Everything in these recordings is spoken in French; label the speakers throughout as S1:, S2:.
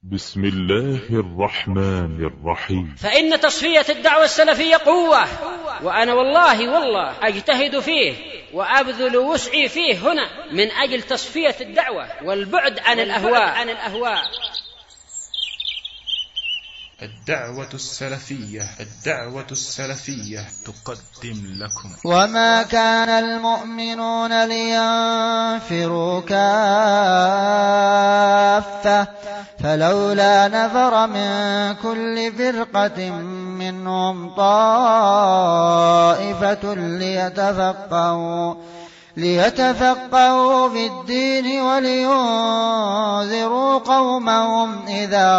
S1: بسم الله الرحمن الرحيم.
S2: فإن تصفية الدعوة السلفية قوة، وأنا والله أجتهد فيه وأبذل وسعي فيه هنا من أجل تصفية الدعوة والبعد عن الأهواء.
S3: الدعوة السلفية تقدم لكم.
S4: وما كان المؤمنون لينفروا كافة فلولا نفر من كل فرقة منهم طائفة ليتفقهوا في الدين ولينذروا قومهم إذا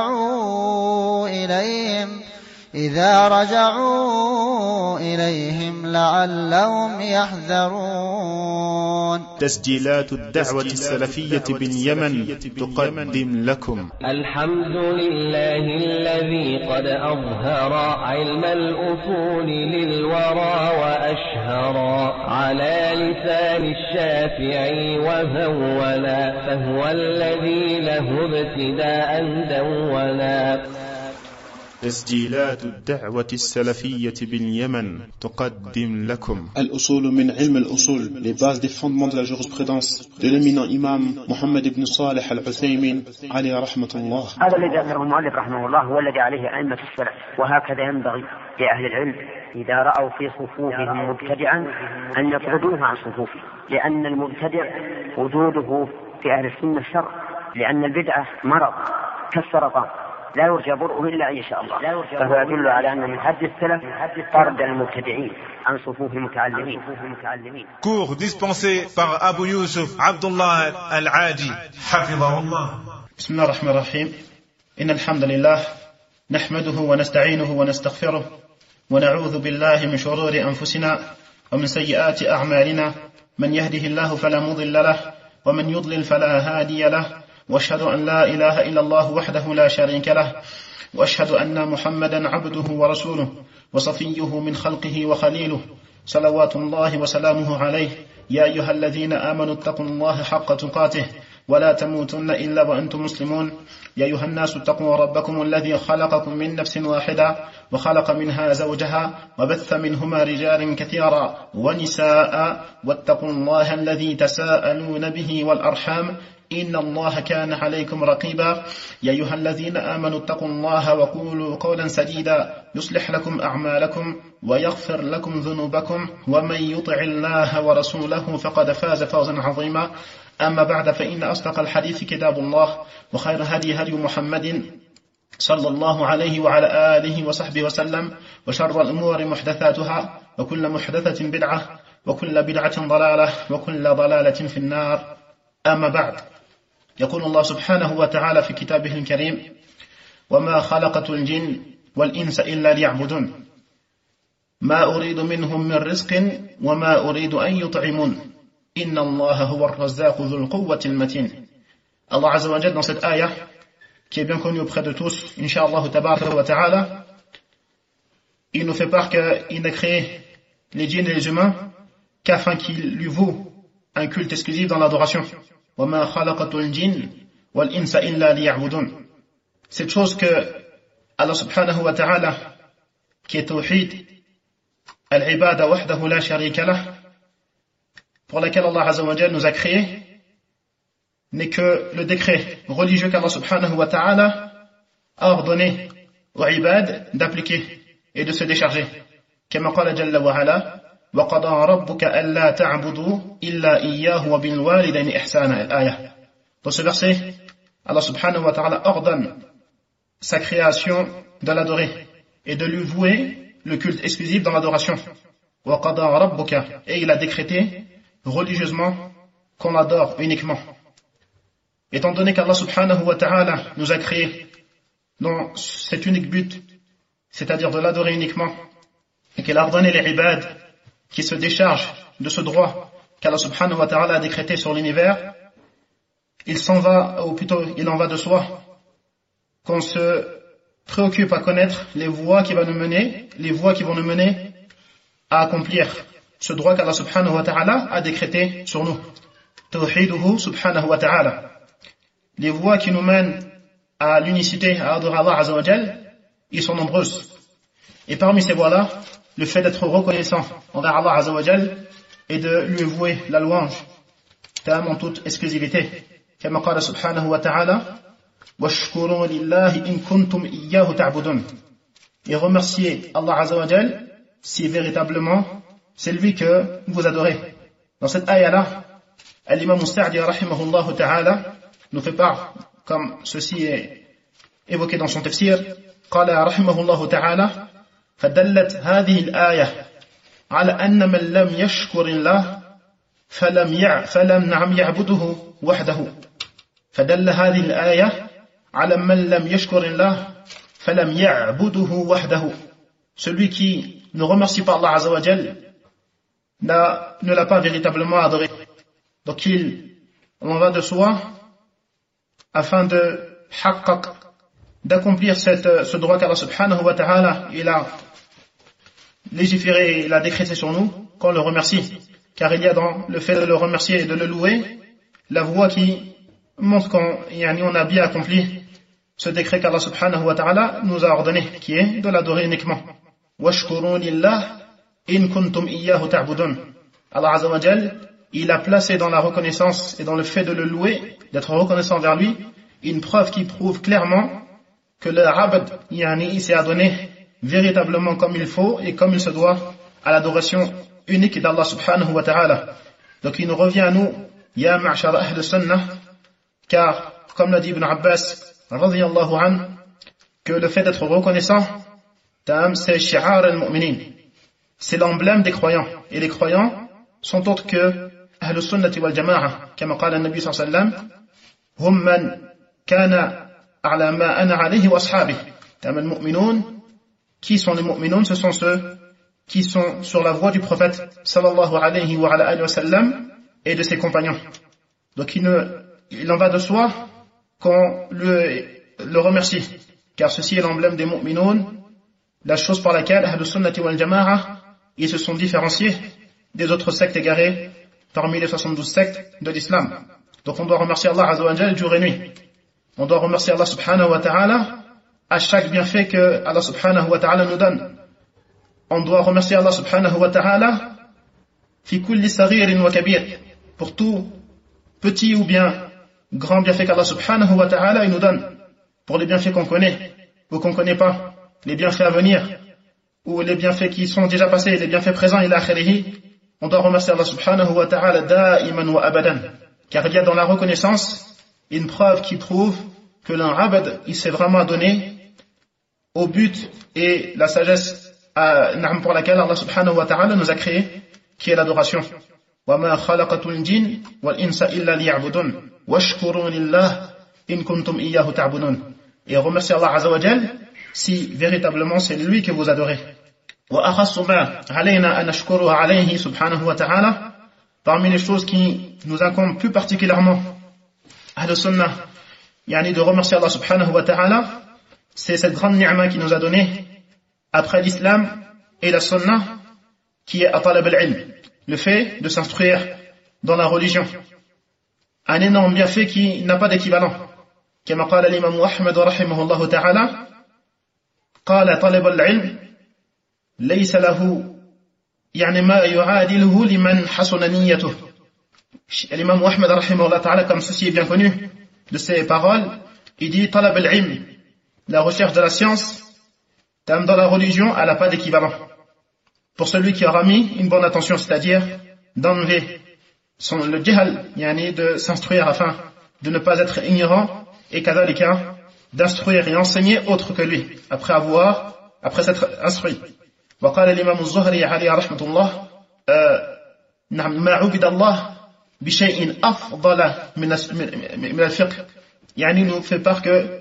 S4: رجعوا إليهم لعلهم يحذرون.
S3: تسجيلات الدعوة السلفية باليمن تقدم لكم.
S5: الحمد لله الذي قد أظهر علم الأصول للورى وأشهر على لسان الشافعي وهولا، فهو الذي له ابتداء دولا.
S3: تسجيلات الدعوة السلفية باليمن تقدم لكم.
S6: الأصول من علم الأصول, les bases des fondements de la jurisprudence de l'éminent imam Mohammed ibn Salih al-Uthaymin عليه رحمة الله.
S7: هذا الذي ذكره المؤلف رحمه الله هو الذي عليه أئمة السلف، وهكذا ينبغي لأهل العلم إذا رأوا في صفوفهم مبتدعا أن يطردوه عن صفوفهم، لأن المبتدع وجوده في أهل السنة شر، لأن البدعة مرض كالسرطان لا يرجى برؤه إلا إن شاء الله، فهو يدل على أن من حد السلف طرد المبتدعين عن صفوف المتعلمين.
S8: Cours dispensé par Abu Yusuf Abdullah Al-Adi حفظه الله.
S9: بسم الله الرحمن الرحيم. إن الحمد لله نحمده ونستعينه ونستغفره ونعوذ بالله من شرور أنفسنا ومن سيئات أعمالنا، من يهده الله فلا مضل له ومن يضلل فلا هادي له، وأشهد أن لا إله إلا الله وحده لا شريك له، وأشهد أن محمدا عبده ورسوله وصفيه من خلقه وخليله، صلوات الله وسلامه عليه. يا أيها الذين آمنوا اتقوا الله حق تقاته ولا تموتن إلا وأنتم مسلمون. يا أيها الناس اتقوا ربكم الذي خلقكم من نفس واحدة وخلق منها زوجها وبث منهما رجالا كثيرا ونساء، واتقوا الله الذي تساءلون به والأرحام إن الله كان عليكم رقيبا. يا أيها الذين آمنوا اتقوا الله وقولوا قولا سديدا يصلح لكم أعمالكم ويغفر لكم ذنوبكم، ومن يطع الله ورسوله فقد فاز فوزا عظيما. أما بعد، فإن أصدق الحديث كتاب الله، وخير هدي محمد صلى الله عليه وعلى آله وصحبه وسلم، وشر الأمور محدثاتها، وكل محدثة بدعة، وكل بدعة ضلالة، وكل ضلالة في النار. أما بعد، يقول الله سبحانه وتعالى في كتابه الكريم: وما خلقت الجن والإنس إلا ليعبدون ما أريد منهم من رزق وما أريد أن يطعمون إن الله هو الرزاق ذو القوة المتين. Allah Azza wa Jalla, dans cette ayah qui est bien connue auprès de tous, Inch'Allah tabaraka wa ta'ala, il nous fait part qu'il n'a créé les djinns et les humains qu'afin qu'il lui vaut un culte exclusif dans l'adoration. وَمَا خَلَقَتُ الْجِنِّ وَالْإِنسَ إِلَّا لِيَعْبُدُونَ. Cette chose que Allah subhanahu wa ta'ala, qui est tawhid, al-ibada wahdahu la sharika lah, pour laquelle Allah Azza wa Jalla nous a créés, n'est que le décret religieux qu'Allah subhanahu wa ta'ala a ordonné aux ibad d'appliquer et de se décharger. كما قال جل وعلا: وَقَضَى رَبُّكَ أَلَّا تَعْبُدُوا إِلَّا إِيَّاهُ وَبِالْوَالِدَيْنِ إِحْسَانًا. الآية. Dans ce verset, Allah subhanahu wa ta'ala ordonne sa création de l'adorer et de lui vouer le culte exclusif dans l'adoration. وَقَضَى رَبُّكَ, et il a décrété religieusement qu'on l'adore uniquement. Étant donné qu'Allah subhanahu wa ta'ala nous a créés dans cet unique but, c'est-à-dire de l'adorer uniquement, et qu'il a ordonné les ibad qui se déchargent de ce droit qu'Allah subhanahu wa ta'ala a décrété sur l'univers, il en va de soi qu'on se préoccupe à connaître les voies qui vont nous mener à accomplir ce droit qu'Allah subhanahu wa ta'ala a décrété sur nous. Tawhiduhu subhanahu wa ta'ala. Les voies qui nous mènent à l'unicité, à adorer Allah Azza wa Jal, ils sont nombreuses. Et parmi ces voies-là, le fait d'être reconnaissant envers Allah Azza wa Jal et de lui vouer la louange, en toute exclusivité. Comme قال سبحانه وتعالى واشكروا لله إن كنتم إياه تعبدون. Et remercier Allah Azza wa Jal si véritablement c'est lui que vous adorez. Dans cette ayah-là, l'imam Sa'di rahimahullah ta'ala nous fait part, comme ceci est évoqué dans son tafsir, قال رحمه الله تعالى فدلت هذه الآية على أن من لم يشكر الله فلم نعم يعبده وحده. فدل هذه الآية على من لم يشكر الله فلم يعبده وحده. Celui qui ne remercie pas Allah Azza wa Jal ne l'a pas véritablement adoré. Donc il en va de soi afin d'accomplir ce droit qu'Allah subhanahu wa ta'ala il a légiféré et il a décrété sur nous, qu'on le remercie. Car il y a dans le fait de le remercier et de le louer la voie qui montre qu'on a bien accompli ce décret qu'Allah subhanahu wa ta'ala nous a ordonné, qui est de l'adorer uniquement. وَاشْكُرُوا لِلَّهِ إِن كُنْتُمْ إِيَّاهُ تَعْبُدُونَ. Allah Azza wa Jal, il a placé dans la reconnaissance et dans le fait de le louer, d'être reconnaissant vers lui, une preuve qui prouve clairement que le abd, il s'est adonné véritablement comme il faut et comme il se doit à l'adoration unique d'Allah subhanahu wa ta'ala. Donc il nous revient à nous, ya ma'shar ahl sunnah, car comme l'a dit Ibn Abbas radiyallahu anhu, que le fait d'être reconnaissant, c'est shi'ar al-mu'minin, c'est l'emblème des croyants, et les croyants sont autres que ahl sunnati wal jama'a, comme قال النبي صلى الله عليه وسلم هم من كان على ما أنا عليه وأصحابه. المؤمنون, qui sont les mu'minun? Ce sont ceux qui sont sur la voie du prophète sallallahu alayhi wa alayhi wa sallam et de ses compagnons. Donc il en va de soi qu'on le remercie, car ceci est l'emblème des mu'minun, la chose par laquelle ahlus sunnati wal jama'a ils se sont différenciés des autres sectes égarées parmi les 72 sectes de l'islam. Donc on doit remercier Allah Azza wa Jal jour et nuit. On doit remercier Allah subhanahu wa ta'ala à chaque bienfait que Allah subhanahu wa ta'ala nous donne. On doit remercier Allah subhanahu wa ta'ala fi kulli saghirin wa kabir, pour tout petit ou bien grand bienfait qu'Allah subhanahu wa ta'ala il nous donne, pour les bienfaits qu'on connaît ou qu'on connaît pas, les bienfaits à venir ou les bienfaits qui sont déjà passés, les bienfaits présents ila akhirihi. On doit remercier Allah subhanahu wa ta'ala da'iman wa abadan, car il y a dans la reconnaissance une preuve qui prouve que l'un abd il s'est vraiment donné au but et la sagesse pour laquelle Allah subhanahu wa ta'ala nous a créé, qui est l'adoration. وَمَا خَلَقَتُ الْجِنَّ وَالْإِنسَ إِلَّا لِيَعْبُدُونَ وَاشْكُرُوا لِلَّهِ إِن كُنْتُمْ إِيَّاهُ تَعْبُدُونَ. Et remerciez Allah Azza wa Jal si véritablement c'est lui que vous adorez. وَأَخَصُّ مَا عَلَيْنَا أَن نَشْكُرُهُ عَلَيْهِ subhanahu wa ta'ala. Parmi les choses qui nous incombent plus particulièrement Ahl Sunnah, de remercier Allah subhanahu wa ta'ala, c'est cette grande ni'ma qui nous a donné après l'islam et la sunnah, qui est talab al-ilm, le fait de s'instruire dans la religion. Un énorme bienfait qui n'a pas d'équivalent. Comme قال الإمام أحمد رحمه الله تعالى قال طلب العلم ليس له ما يعادله لمن حسن نيته. L'imam Ahmed rahimahullah ta'ala, comme ceci est bien connu de ses paroles, il dit talab al-ilm, la recherche de la science dans la religion, elle n'a pas d'équivalent. Pour celui qui aura mis une bonne attention, c'est-à-dire d'enlever le jahal, de s'instruire afin de ne pas être ignorant, et kadhalika d'instruire et enseigner autre que lui, après s'être instruit. وقال الإمام الزهري عليه رحمة الله ما عبد الله بشيء أفضل من الفقه. nous fait part que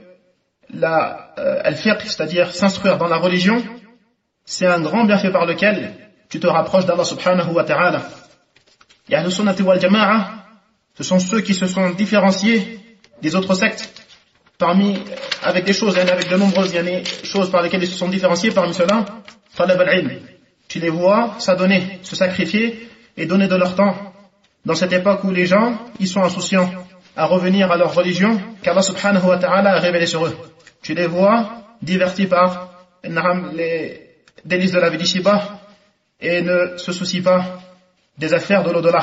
S9: al-fiqh, c'est-à-dire s'instruire dans la religion, c'est un grand bienfait par lequel tu te rapproches d'Allah subhanahu wa ta'ala. Et Ahl Sunnati wal Jama'a, ce sont ceux qui se sont différenciés des autres sectes avec des choses, avec de nombreuses choses par lesquelles ils se sont différenciés. Parmi cela, talab al-ilm, tu les vois s'adonner, se sacrifier et donner de leur temps dans cette époque où les gens ils sont insouciants à revenir à leur religion qu'Allah subhanahu wa ta'ala a révélée sur eux. Tu les vois divertis par les délices de la vie d'ici-bas et ne se soucient pas des affaires de l'au-delà.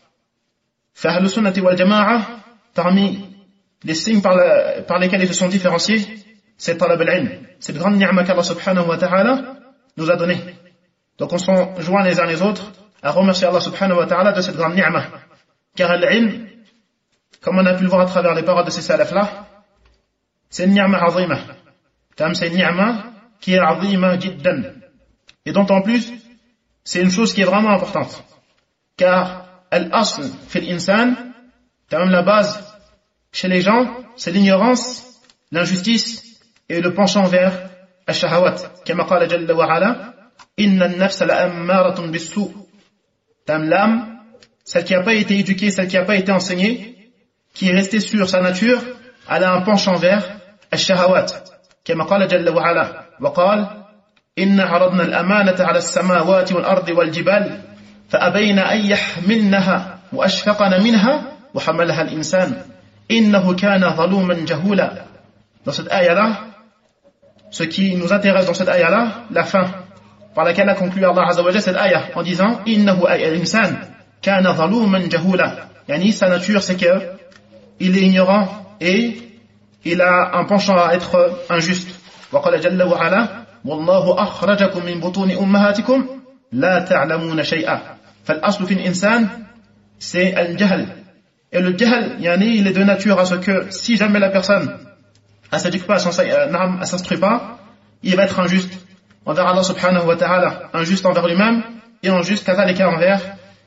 S9: Ahl sunnati wal jama'a, parmi les signes par lesquels ils se sont différenciés, c'est talab al-ilm, cette grande ni'ma qu'Allah subhanahu wa ta'ala nous a donnée. Donc on s'en joint les uns les autres à remercier Allah subhanahu wa ta'ala de cette grande ni'ma. Car l'ilm, comme on a pu le voir à travers les paroles de ces salafs-là, c'est une ni'ma azima. C'est une ni'ma qui est azima jiddan. Et d'autant plus, c'est une chose qui est vraiment importante. Car al-asl fil insan, la base chez les gens, c'est l'ignorance, l'injustice et le penchant vers al-shahawat. Kama qala jalla wa ala, inna an-nafsa la'ammaratun bis-su'. L'âme, celle qui n'a pas été éduquée, celle qui n'a pas été enseignée, qui est restée sur sa nature, elle a un penchant vers al-shahawat. Kama qala jalla wa ala, wa qala inna 'aradna al-amanata 'ala as-samawati wal-ardi wal-jibal فأبين أن يحملنها وأشفقن منها وحملها الإنسان إنه كان ظلوما جهولا. Dans cette ayah-là, ce qui nous intéresse dans cette ayah-là, la fin par laquelle a conclu Allah Azza wa Jalla cette ayah en disant إنه الإنسان كان ظلوما جهولا. Yani sa nature c'est que il est ignorant et il a un penchant à être injuste. وقال جل وعلا والله أخرجكم من بطون أمهاتكم لا تعلمون شيئا. فالأصل في الإنسان c'est al-jahl. Et le jahl, il est de nature à ce que si jamais la personne elle s'éduque pas, elle s'instruit pas, il va être injuste envers Allah subhanahu wa ta'ala, injuste envers lui-même et injuste kadhalika envers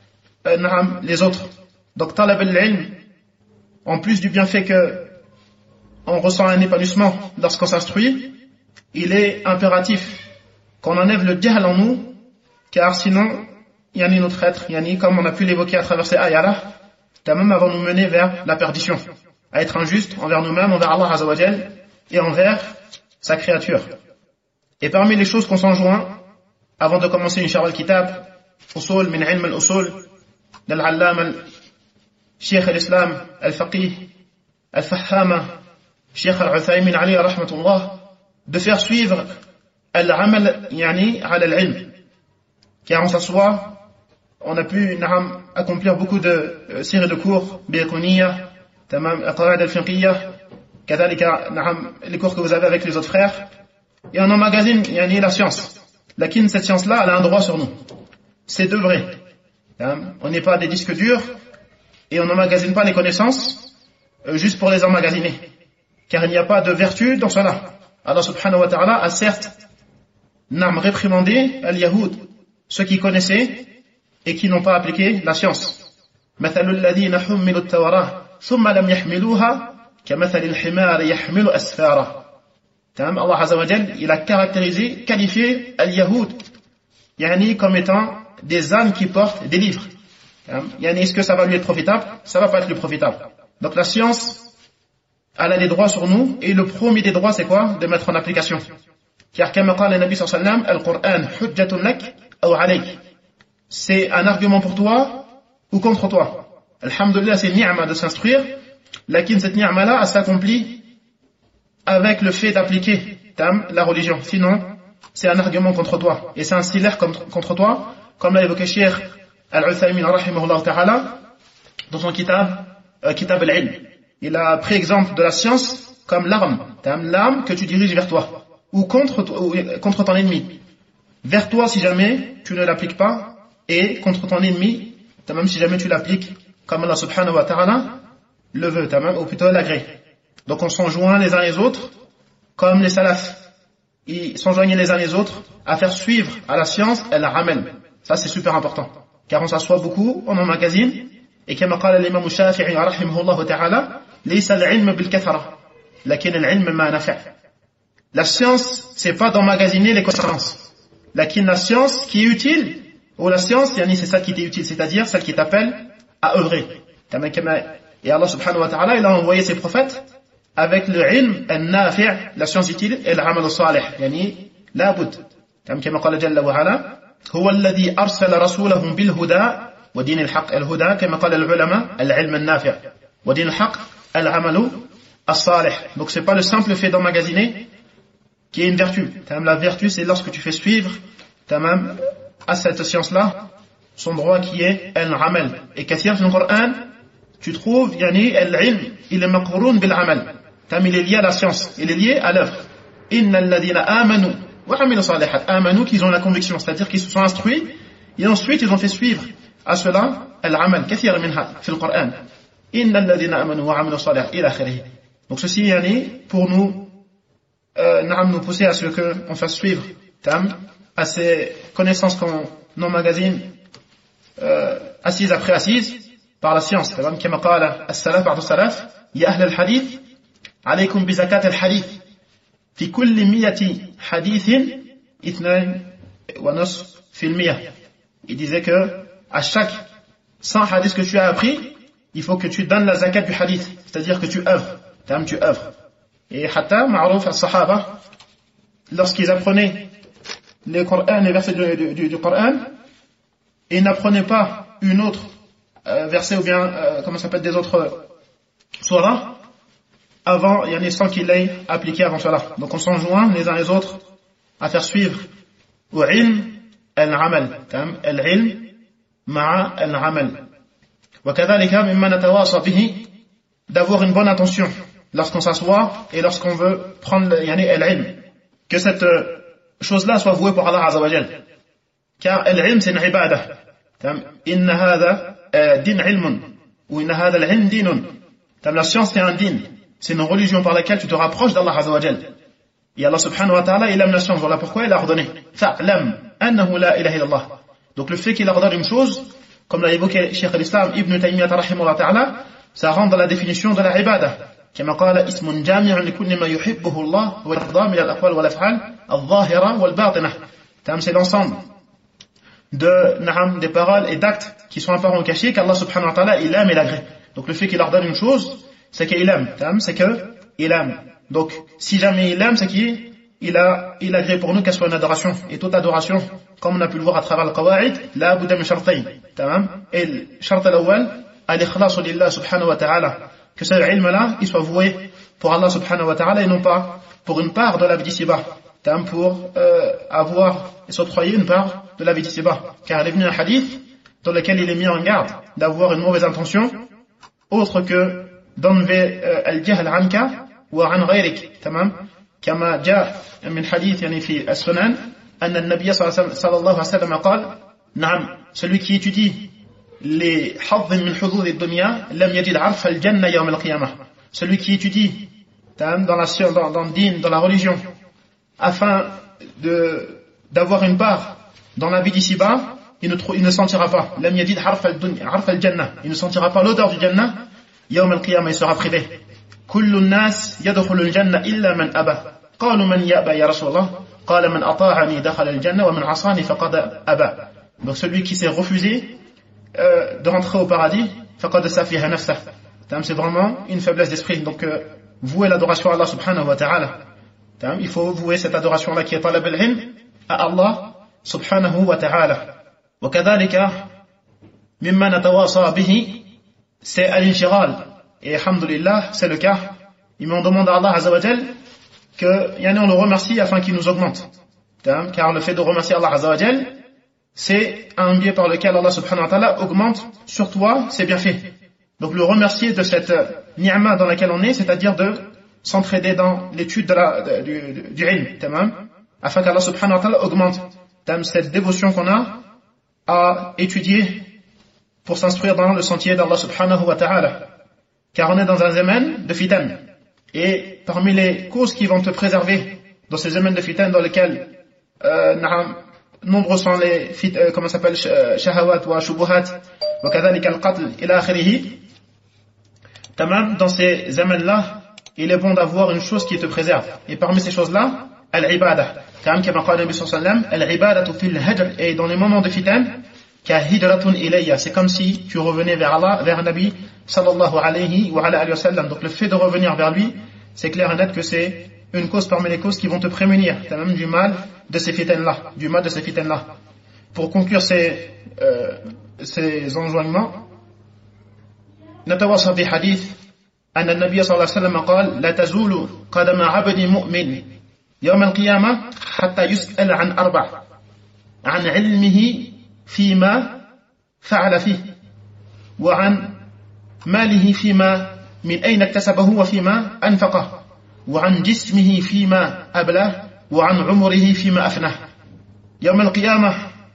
S9: les autres. Donc talab al-ilm, en plus du bienfait que on ressent un épanouissement lorsqu'on s'instruit, il est impératif qu'on enlève le jahl en nous, car sinon notre être, comme on a pu l'évoquer à travers ces ayahs-là, même avant nous mener vers la perdition, à être injuste envers nous-mêmes, envers Allah Azza wa Jal et envers sa créature. Et parmi les choses qu'on s'enjoint, avant de commencer Inch'Allah al-Kitab, usul min ilm al-usul, d'Al-Allama al-Sheikh al-Islam, al-Faqih, al-Fahhama, Sheikh al-Uthaymin alayhi rahmatullah, de faire suivre al-amal ala al-ilm. Car on s'assoit, on a pu accomplir beaucoup de séries de cours, Biqouniya, Al-Qawaid al-Fiqhiyya, kadhalika les cours que vous avez avec les autres frères, et on emmagasine la science. Lakin cette science-là, elle a un droit sur nous. C'est de vrai. On n'est pas des disques durs, et on n'emmagasine pas les connaissances juste pour les emmagasiner. Car il n'y a pas de vertu dans cela. Allah subhanahu wa ta'ala a certes réprimandé al-Yahoud, ceux qui connaissaient et qui n'ont pas appliqué la science. مثل الذين حملوا التوراة ثم لم يحملوها كمثل الحمار يحمل أسفارا. Allah Azza wa Jal, il a caractérisé, qualifié al-Yahoud comme étant des ânes qui portent des livres. Est-ce que ça va lui être profitable? Ça va pas être lui profitable. Donc la science, elle a des droits sur nous, et le premier des droits c'est quoi? De mettre en application. Car comme قال النبي صلى الله عليه وسلم القرآن حجة لك أو عليك. C'est un argument pour toi ou contre toi. Alhamdulillah, c'est une ni'ma de s'instruire, lakin cette ni'ma-là, elle s'accomplit avec le fait d'appliquer la religion. Sinon, c'est un argument contre toi. Et c'est un silaire contre toi, comme l'a évoqué Cheikh Al-Uthaymin rahimahullah ta'ala, dans son kitab al-ilm. Il a pris exemple de la science comme l'arme. L'arme que tu diriges vers toi, ou contre ton ennemi. Vers toi si jamais tu ne l'appliques pas, et contre ton ennemi, même si jamais tu l'appliques comme Allah subhanahu wa ta'ala le veut, ou plutôt l'agrée. Donc on s'enjoint les uns les autres, comme les salafs, ils s'enjoignaient les uns les autres à faire suivre à la science et la ramène. Ça c'est super important, car on s'assoit beaucoup, on emmagasine, et comme قال l'imam Shafi'i rahimahullah ta'ala, ليس العلم بالكثرة لكن العلم ما نفع. La science, c'est pas d'emmagasiner les connaissances, lakin la science qui est utile, ou la science, c'est celle qui t'est utile, c'est-à-dire celle qui t'appelle à œuvrer. Et Allah subhanahu wa ta'ala, il a envoyé ses prophètes avec le ilm al-nafi', la science utile, et l'amal al-salih, la bud. كما قال جل وعلا هو الذي أرسل رسوله بالهدى ودين الحق. الهدى كما قال العلماء العلم النافع. wa din al-haq al-amalu as-salih. Donc c'est pas le simple fait d'emmagasiner qui est une vertu. La vertu, c'est lorsque tu fais suivre à cette science-là son droit qui est al-amal. Et kathir dans le Coran, tu trouves al-ilm, il est maqroun bil-amal. Il est lié à la science, il est lié à l'œuvre. Inna alladhina amanu wa amilu salihat. Amanu, qu'ils ont la conviction, c'est-à-dire qu'ils se sont instruits et ensuite ils ont fait suivre à cela al-amal. Kathir minha fi al-Coran. Inna alladhina amanu wa amilu salihat ila akhirih. Donc ceci pour nous pousser à ce qu'on fasse suivre à ces connaissances qu'on emmagasine assise après assise par la science. كما قال السلف بعض السلف يا أهل الحديث عليكم بزكاة الحديث في كل 100 حديث 2.5%. Il disait que à chaque 100 hadiths que tu as appris, il faut que tu donnes la zakat du hadith, c'est-à-dire que tu œuvres. Tu œuvres. Et hatta ma'rouf as-sahaba, lorsqu'ils apprenaient les versets du Coran, ils n'apprenaient pas une autre verset ou bien des autres surahs avant, sans qu'il l'ait appliqué avant cela. Donc on s'enjoint les uns les autres à faire suivre au ilm al-amal, al-ilm ma'a al-amal. Wa kadhalika mimma natawasa bihi, d'avoir une bonne intention lorsqu'on s'assoit et lorsqu'on veut prendre al-ilm, que cette chose-là soit vouée pour Allah Azza wa Jal. Car al-ilm c'est une ibadah. Inna hadha din ilmun ou inna hadha al-ilm dinun. La science c'est un din, c'est une religion par laquelle tu te rapproches d'Allah Azza wa Jal. Et Allah subhanahu wa ta'ala il aime la science, voilà pourquoi il a ordonné fa'lam annahu la ilaha illallah. Donc le fait qu'il ordonne une chose, comme l'a évoqué Cheikh al-Islam Ibn Taymiyyah rahimahullah ta'ala, ça rentre dans la définition de la ibadah. كما قال اسم جامع لكل ما يحبه الله ويرضى من الأقوال والأفعال الظاهرة والباطنة. C'est l'ensemble des paroles et d'actes qui sont apparents ou cachés qu'Allah subhanahu wa ta'ala il aime et l'agrée. Donc le fait qu'il ordonne une chose, c'est qu'il aime. C'est qu'il aime. Donc si jamais il aime, c'est qu'il agrée pour nous qu'elle soit une adoration. Et toute adoration, comme on a pu le voir à travers le qawa'id, la budda min shartayn. Et le shart al-awwal, al-ikhlasu lillah subhanahu wa ta'ala. Que ce ilm-là, il soit voué pour Allah subhanahu wa ta'ala et non pas pour une part de la vie d'ici-bas. Pour avoir et s'octroyer une part de la vie d'ici-bas. Car il est venu un hadith dans lequel il est mis en garde d'avoir une mauvaise intention autre que d'enlever al-jahl anka ou an ghayrik. كما جاء من حديث في السنن أن النبي صلى الله عليه وسلم قال نعم celui qui étudie les حظ من حظوظ الدنيا لم يجد عرف الجنة يوم القيامة. Celui qui étudie dans la science, dans le din, dans la religion, afin d'avoir une part dans la vie d'ici-bas, il ne sentira pas. لم يجد عرف الجنة. Il ne sentira pas l'odeur du Jannah. يوم القيامة il sera privé. كل الناس يدخل الجنة إلا من أبى. قالوا من يأبى يا رسول الله؟ قال من أطاعني دخل الجنة ومن عصاني فقد أبى. Donc celui qui s'est refusé de rentrer au paradis, فقد سفه نفسه. C'est vraiment une faiblesse d'esprit. Donc vouer l'adoration à Allah subhanahu wa ta'ala. Il faut vouer cette adoration là qui est talab al-ilm à Allah subhanahu wa ta'ala. وكذلك مما نتواصى به c'est al-inshighal. Et alhamdulillah, c'est le cas. Mais on demande à Allah Azza wa Jal que on le remercie afin qu'il nous augmente. Car le fait de remercier Allah Azza wa Jal, c'est un biais par lequel Allah subhanahu wa ta'ala augmente sur toi ses bienfaits. Donc le remercier de cette ni'ma dans laquelle on est, c'est-à-dire de s'entraider dans l'étude du ilm, afin qu'Allah subhanahu wa ta'ala augmente cette dévotion qu'on a à étudier pour s'instruire dans le sentier d'Allah subhanahu wa ta'ala. Car on est dans un zaman de fitan. Et parmi les causes qui vont te préserver dans ces zamans de fitan dans lesquels nombreux sont les comment s'appelle shahawat wa shubuhat wa kadhalika al-qatl ila akhirih. Dans ces zamans là, il est bon d'avoir une chose qui te préserve. Et parmi ces choses là, al-ibadah. Comme قال النبي صلى الله عليه وسلم, al-ibadatu fil hajr, et dans les moments de fitan, كهجرة إلي, c'est comme si tu revenais vers Allah, vers Nabi sallallahu alayhi wa ala alihi wa sallam. Donc le fait de revenir vers lui, c'est clair et net que c'est une cause parmi les causes qui vont te prémunir même du mal de ces fitanes-là. Pour conclure ces enjoignements, نتواصى بحديث أن النبي صلى الله عليه وسلم قال لا تزول قدم عبد مؤمن يوم القيامة حتى يسأل عن 4 عن علمه فيما فعل فيه وعن ماله فيما من أين اكتسبه وفيما أنفقه وعن جسمه فيما أبلاه وعن عمره فيما أفناه. يوم القيامة,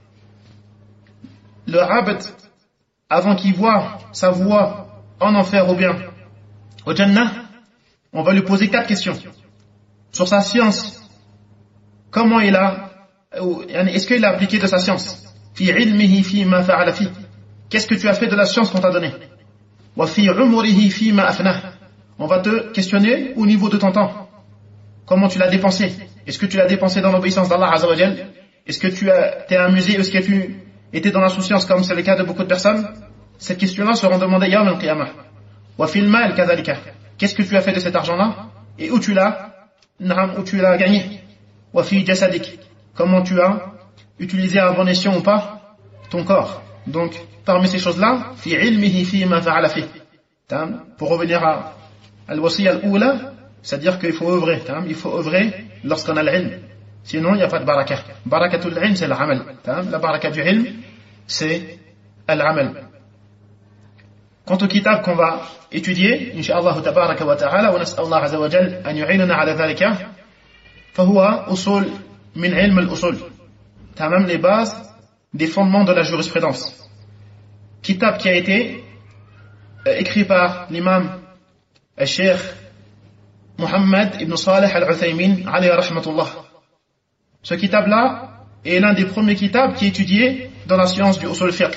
S9: le abd, avant qu'il voit sa voie en enfer ou bien au Jannah, on va lui poser 4 questions sur sa science. Comment il a, est-ce qu'il a appliqué de sa science? Fi ilmihi fi ma fa'ala fi. Qu'est-ce que tu as fait de la science qu'on t'a donnée? Wa fi umrihi fi ma afnah. On va te questionner au niveau de ton temps. Comment tu l'as dépensé? Est-ce que tu l'as dépensé dans l'obéissance d'Allah Azza wa Jal? Est-ce que tu t'es amusé? Est-ce que tu étais dans l'insouciance comme c'est le cas de beaucoup de personnes? Ces questions-là seront demandées yawm al-qiyamah. Wa fil mal kadhalika. Qu'est-ce que tu as fait de cet argent-là? Et où tu l'as gagné? Wa fi jasadik. Comment tu as utilisé à bon escient ou pas ton corps? Donc, parmi ces choses-là, fi ilmihi fi ma fa'ala fi. Pour revenir à al-wasiyya al-oula, c'est-à-dire qu'il faut œuvrer. Il faut œuvrer lorsqu'on a l'ilm. Sinon, il n'y a pas de barakah. Barakatul ilm, c'est l'amal. La barakah du ilm, c'est l'amal. Quant au kitab qu'on va étudier, Inch'Allah tabaraka wa ta'ala, wa nas'al Allah azza wa jal an yu'inana ala dhalika, fahuwa usul min ilm al-usul. Tamam, les bases des fondements de la jurisprudence. Kitab qui a été écrit par l'imam al-Cheikh Muhammad ibn Salih al-Uthaymin alayhi rahmatullah. Ce kitab-là est l'un des premiers kitabs qui est étudié dans la science du usul fiqh.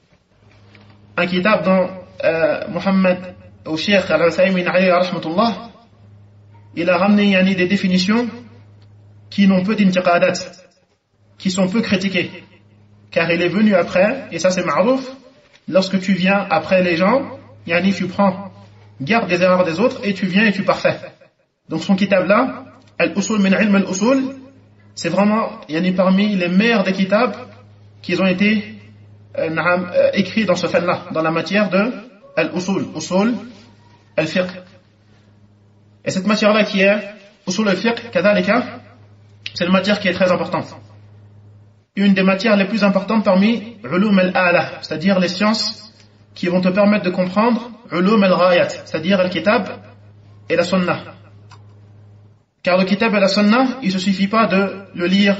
S9: Un kitab dont Muhammad au Cheikh al-Uthaymin alayhi rahmatullah, il a ramené des définitions qui n'ont peu d'intiqadat, qui sont peu critiquées. Car il est venu après, et ça c'est ma'rouf, lorsque tu viens après les gens, tu prends garde des erreurs des autres et tu viens et tu parfais. Donc son kitab là, Al-Usul min ilm al-Usul, c'est vraiment parmi les meilleurs des kitabs qui ont été écrits dans ce fan là, dans la matière de Al-Usul, Usul al-Fiqh. Et cette matière là qui est Usul al-Fiqh, kadhalika, c'est une matière qui est très importante. Une des matières les plus importantes parmi ulum al-ala, c'est-à-dire les sciences qui vont te permettre de comprendre ulum al-ghayat, c'est-à-dire al-kitab et la sunnah. Car le kitab et la sunnah, il ne se suffit pas de le lire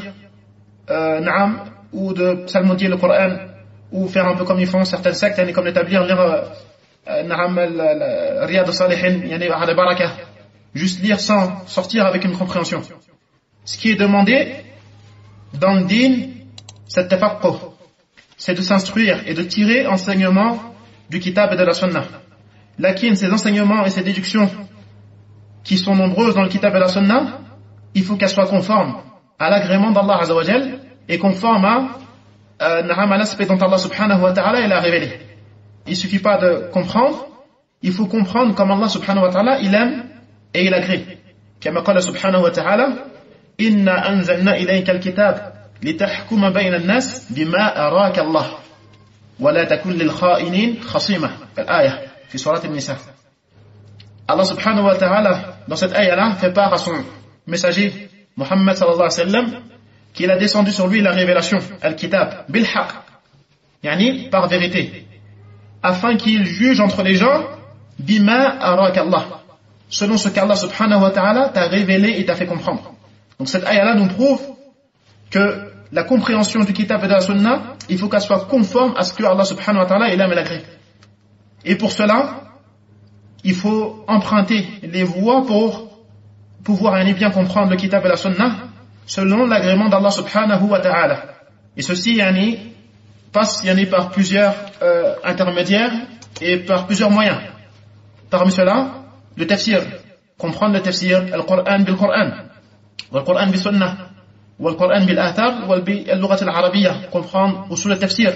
S9: ou de psalmodier le Coran ou faire un peu comme ils font certaines sectes, comme l'établir lire Riyad al-Salihin, ala barakah, juste lire sans sortir avec une compréhension. Ce qui est demandé dans le din, c'est tafaqquh, c'est de s'instruire et de tirer enseignement du kitab et de la sunnah. Lakin, ces enseignements et ces déductions qui sont nombreuses dans le kitab et la sunnah, il faut qu'elles soient conformes à l'agrément d'Allah Azza wa Jal et conformes à l'aspect dont Allah subhanahu wa ta'ala il a révélé. Il ne suffit pas de comprendre, il faut comprendre comme Allah subhanahu wa ta'ala il aime et il agrée. Kama qala subhanahu wa ta'ala, inna anzalna ilayka al-kitab litahkuma bayna an-nas bima araka Allah wa la takun lil kha'inin khasima. Al-ayah fi surat an-Nisa. Allah subhanahu wa ta'ala dans cette ayah-là fait part à son messager Muhammad sallallahu alayhi wa sallam qu'il a descendu sur lui la révélation al-kitab bil haqq, par vérité, afin qu'il juge entre les gens bima araka Allah, selon ce qu'Allah subhanahu wa ta'ala t'a révélé et t'a fait comprendre. Donc cette ayah-là nous prouve que la compréhension du kitab et de la sunnah, il faut qu'elle soit conforme à ce que Allah subhanahu wa ta'ala il aime et l'agrée. Et pour cela, il faut emprunter les voies pour pouvoir bien comprendre le kitab et la sunnah selon l'agrément d'Allah subhanahu wa ta'ala. Et ceci passe par plusieurs intermédiaires et par plusieurs moyens. Parmi cela, le tafsir, comprendre le tafsir, le Coran bil Coran, le Coran bil sunnah, le Coran bil athar, le lughat al-arabiyya, comprendre usul al-tafsir,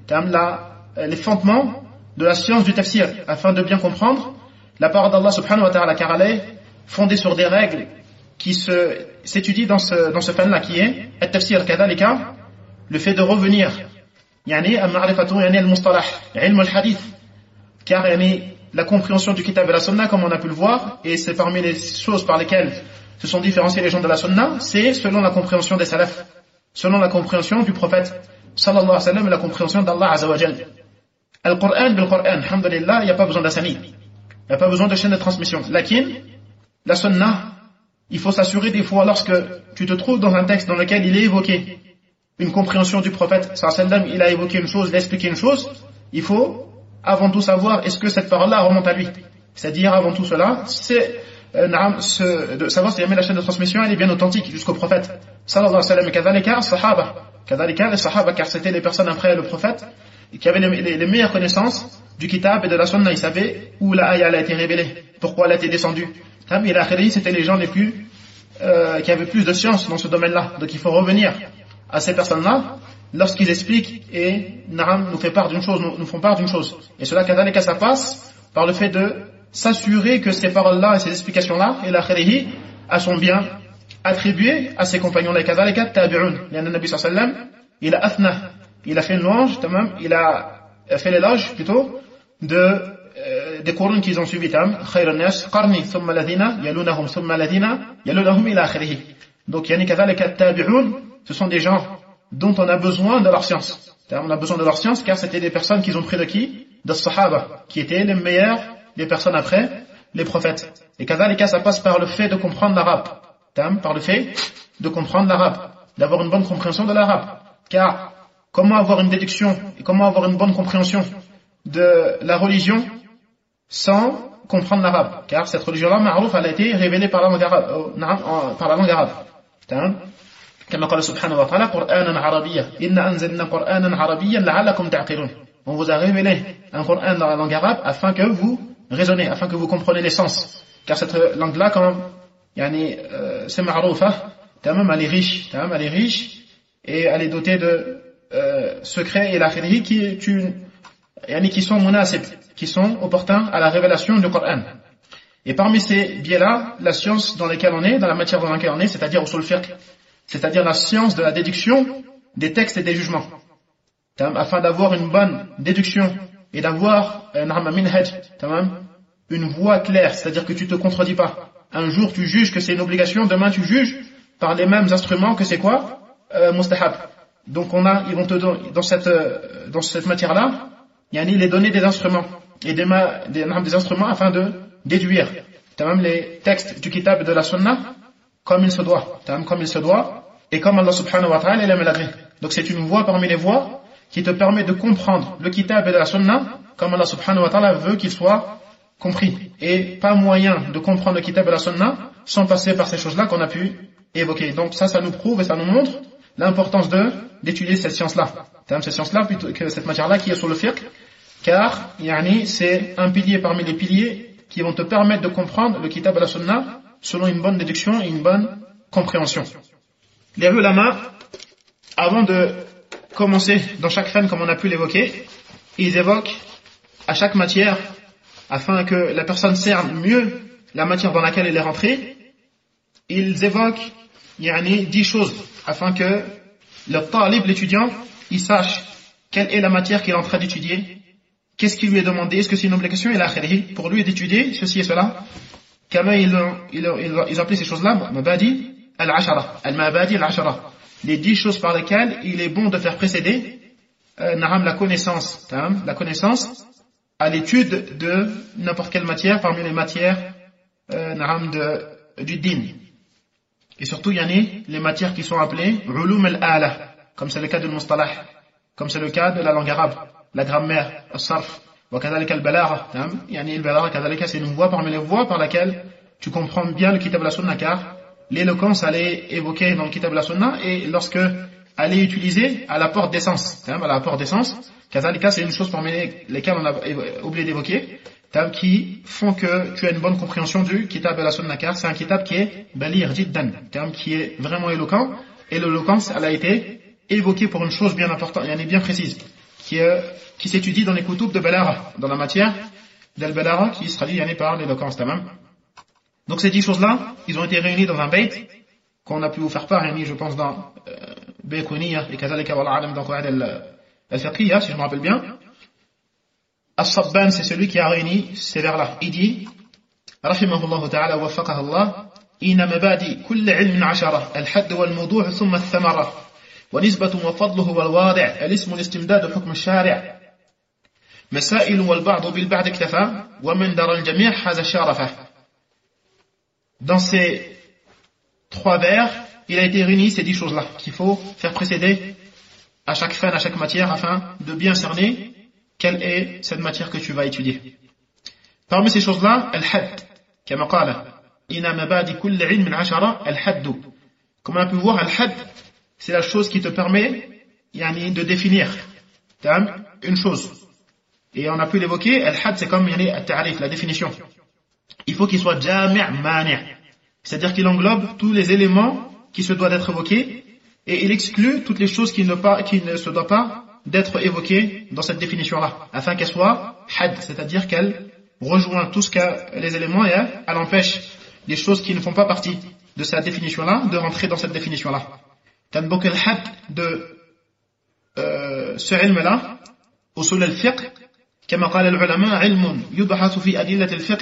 S9: les fondements de la science du tafsir, afin de bien comprendre la parole d'Allah subhanahu wa ta'ala, car elle est fondée sur des règles qui s'étudient dans ce fan-là, qui est al-tafsir, kadhalika, le fait de revenir, al-ma'rifatu, al-mustalah, ilm al-hadith, car la compréhension du kitab et la sunna, comme on a pu le voir, et c'est parmi les choses par lesquelles se sont différenciés les gens de la sunna, c'est selon la compréhension des salafs, selon la compréhension du prophète sallallahu alayhi wa sallam et la compréhension d'Allah azza wa jal. Al-Qur'an bil-Qur'an, alhamdulillah, il n'y a pas besoin d'asani, il n'y a pas besoin de chaîne de transmission. Lakin, la sunna, il faut s'assurer des fois lorsque tu te trouves dans un texte dans lequel il est évoqué une compréhension du prophète sallallahu alayhi wa sallam, il a évoqué une chose, il a expliqué une chose, il faut avant tout savoir est-ce que cette parole-là remonte à lui. C'est-à-dire avant tout cela, c'est de savoir si jamais la chaîne de transmission elle est bien authentique jusqu'au prophète sallallahu alayhi wa sallam. Kadhalika les sahaba, car c'était les personnes après le prophète qui avaient les meilleures connaissances du kitab et de la sunna. Ils savaient où la ayah a été révélée, pourquoi elle a été descendue. Et l'akhiri, c'était les gens les plus qui avaient plus de science dans ce domaine-là. Donc il faut revenir à ces personnes-là lorsqu'ils expliquent et nous font part d'une chose. Et cela, kadhalika, ça passe par le fait de s'assurer que ces paroles-là et ces explications-là, et l'akhiri, elles sont bien attribuées à ses compagnons-là. Kadhalika, tabi'un. Il y a un Nabi sallallahu alayhi wa sallam, il a fait une louange, il a fait l'éloge plutôt des couronnes qu'ils ont suivis. Khayr an-nas qarni thumma alladhina yalunahum thumma alladhina yalunahum ila akhirih. Donc yani kadhalika tabi'un, ce sont des gens dont on a besoin de leur science. On a besoin de leur science car c'était des personnes qu'ils ont pris de qui? De sahaba, qui étaient les meilleures des personnes après les prophètes. Et kadhalika, ça passe par le fait de comprendre l'arabe. Par le fait de comprendre l'arabe, d'avoir une bonne compréhension de l'arabe. Car comment avoir une déduction et comment avoir une bonne compréhension de la religion sans comprendre l'arabe? Car cette religion-là, ma'rouf, elle a été révélée par la langue arabe. كما قال سبحانه وتعالى قرآنا عربيا إنا أنزلنا قرآنا عربيا لعلكم تعقلون. On vous a révélé un Coran dans la langue arabe afin que vous raisonnez, afin que vous compreniez les sens. Car cette langue-là, c'est ma'roufa, elle est riche, et elle est dotée de secrets et l'akhiri qui sont munasib, qui sont opportuns à la révélation du Coran. Et parmi ces biais-là, la science dans laquelle on est, dans la matière dans laquelle on est, c'est-à-dire usul fiqh, c'est-à-dire la science de la déduction des textes et des jugements, afin d'avoir une bonne déduction et d'avoir une voie claire, c'est-à-dire que tu ne te contredis pas. Un jour tu juges que c'est une obligation, demain tu juges par les mêmes instruments que c'est quoi mustahab. Donc ils vont te donner dans cette matière-là, les donner des instruments et des instruments afin de déduire les textes du kitab et de la sunna comme il se doit, et comme Allah subhanahu wa ta'ala l'a agré. Donc c'est une voie parmi les voies qui te permet de comprendre le kitab et de la sunna comme Allah subhanahu wa ta'ala veut qu'il soit compris. Et pas moyen de comprendre le kitab et la sunna sans passer par ces choses-là qu'on a pu évoquer. Donc ça nous prouve et ça nous montre l'importance d'étudier cette science-là. Cette science-là plutôt que cette matière-là qui est sur le fiqh, car c'est un pilier parmi les piliers qui vont te permettre de comprendre le kitab et la sunna selon une bonne déduction et une bonne compréhension. Les ulama, avant de commencer dans chaque fan comme on a pu l'évoquer, ils évoquent à chaque matière, afin que la personne cerne mieux la matière dans laquelle elle est rentrée, ils évoquent 10 choses, afin que le talib, l'étudiant, il sache quelle est la matière qu'il est en train d'étudier, qu'est-ce qui lui est demandé, est-ce que c'est une obligation, et l'akhiri, pour lui d'étudier ceci et cela. Kama ils appellent ces choses-là mabadi al-ashara, les 10 choses par lesquelles il est bon de faire précéder la connaissance à l'étude de n'importe quelle matière parmi les matières du din. Et surtout les matières qui sont appelées ulum al-ala, comme c'est le cas du mustalah, comme c'est le cas de la langue arabe, la grammaire, al-sarf, وكذلك البلاغة. البلاغة كذلك c'est une voie parmi les voies par laquelle tu comprends bien le kitab la sunna, car l'éloquence elle est évoquée dans le kitab la sunna, et lorsque elle est utilisée à l'apport d'essence, كذلك c'est une chose parmi lesquelles on a oublié d'évoquer, qui font que tu as une bonne compréhension du kitab la sunna, car c'est un kitab qui est balir jiddan, qui est vraiment éloquent, et l'éloquence elle a été évoquée pour une chose bien importante, bien précise, qui s'étudie dans les kutub de Balara, dans la matière d'Al-Balara, qui se traduit par l'éloquence. Donc ces 10 choses-là, ils ont été réunis dans un bayt qu'on a pu vous faire part, je pense dans Baykuniya et Kazalika wal Alam dans Qawaid al-Fiqhiyya, si je me rappelle bien. As-Sabban, c'est celui qui a réuni ces vers-là. Il dit, rahimahullah ta'ala wa waffaqahu Allah, إن مبادئ كل علم 10 الحد والموضوع ثم الثمرة ونسبة وفضله والواضع الاسم الاستمداد حكم الشارع مسائل والبعض بالبعض اكتفى ومن در الجميع حاز الشرفة. Dans ces 3 vers, il a été réuni ces 10 choses-là qu'il faut faire précéder à chaque fin, à chaque matière, afin de bien cerner quelle est cette matière que tu vas étudier. Parmi ces choses-là, al-hadd, كما قال إن مبادئ كل علم 10 الحد. Comme on a pu voir, al-hadd, c'est la chose qui te permet de définir une chose. Et on a pu l'évoquer, al-hadd c'est comme al-ta'rif, la définition. Il faut qu'il soit jami' mani', c'est-à-dire qu'il englobe tous les éléments qui se doivent d'être évoqués et il exclut toutes les choses qui ne se doivent pas d'être évoquées dans cette définition-là, afin qu'elle soit hadd, c'est-à-dire qu'elle rejoint tout ce que les éléments et elle empêche les choses qui ne font pas partie de cette définition-là de rentrer dans cette définition-là. Donc le hadd de ce ilm-là, usul al-fiqh, كما قال العلماء علم يبحث في أدلة الفقه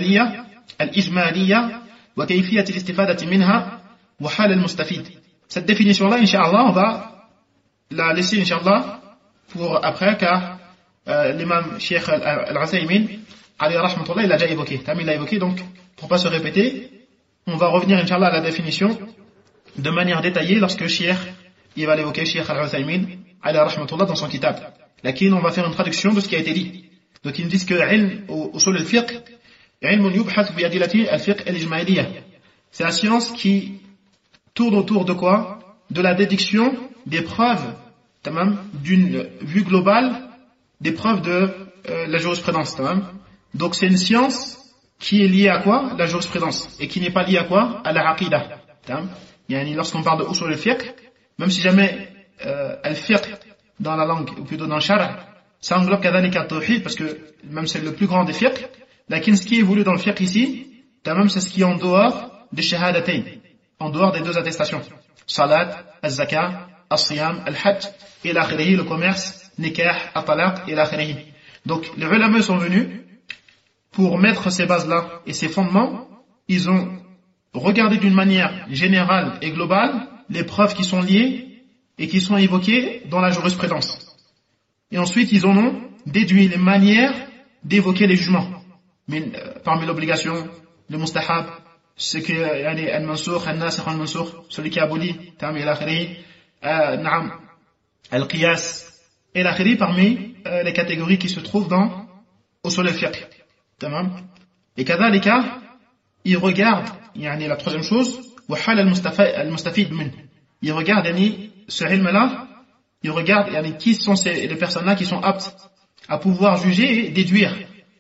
S9: الإجمالية وكيفية الاستفادة منها وحال المستفيد. Cette définition-là, Inch'Allah, on va la laisser, Inch'Allah, pour après, car l'imam Cheikh Al-Uthaymin, alayhi rahmatullah, il l'a déjà évoqué. Il l'a évoqué, donc, pour pas se répéter, on va revenir, Inch'Allah, à la définition de manière détaillée lorsque Cheikh, il va l'évoquer, Cheikh Al-Uthaymin, alayhi rahmatullah, dans son kitab. Lakin, on va faire une traduction de ce qui a été dit. Donc, ils me disent que ilm usul al-fiqh, ilm yubhath fi adillati al-fiqh al-ijmaliyya. C'est la science qui tourne autour de quoi? De la déduction des preuves, d'une vue globale, des preuves de la jurisprudence. Donc, c'est une science qui est liée à quoi? La jurisprudence. Et qui n'est pas liée à quoi? À la aqidah. Lorsqu'on parle de usul al-fiqh, même si jamais al-fiqh dans la langue, ou plutôt dans le shara', ça englobe kadhalika al-tawhid, parce que même c'est le plus grand des fiqh, lakin ce qui est voulu dans le fiqh ici, c'est ce qui est en dehors des shahadatayn, en dehors des 2 attestations. Salat, al-zakat, al-siyam, al-hajj, et l'akhirihi, le commerce, nikah, al-talaq, et l'akhirihi. Donc, les ulama sont venus pour mettre ces bases-là et ces fondements. Ils ont regardé d'une manière générale et globale les preuves qui sont liées et qui sont évoquées dans la jurisprudence. Et ensuite, ils en ont déduit les manières d'évoquer les jugements. Mais, parmi l'obligation, le mustahab, ce qui est al-mansukh, al-nasikh, al-mansukh, celui qui abolit, et l'akhiri, al-qiyas, et l'akhiri, parmi les catégories qui se trouvent dans usul al-fiqh. Et kadhalika, ils regardent, la troisième chose, wa hal al-mustafid min. Ils regardent, ce ilm-là, ils regardent qui sont les personnes-là qui sont aptes à pouvoir juger et déduire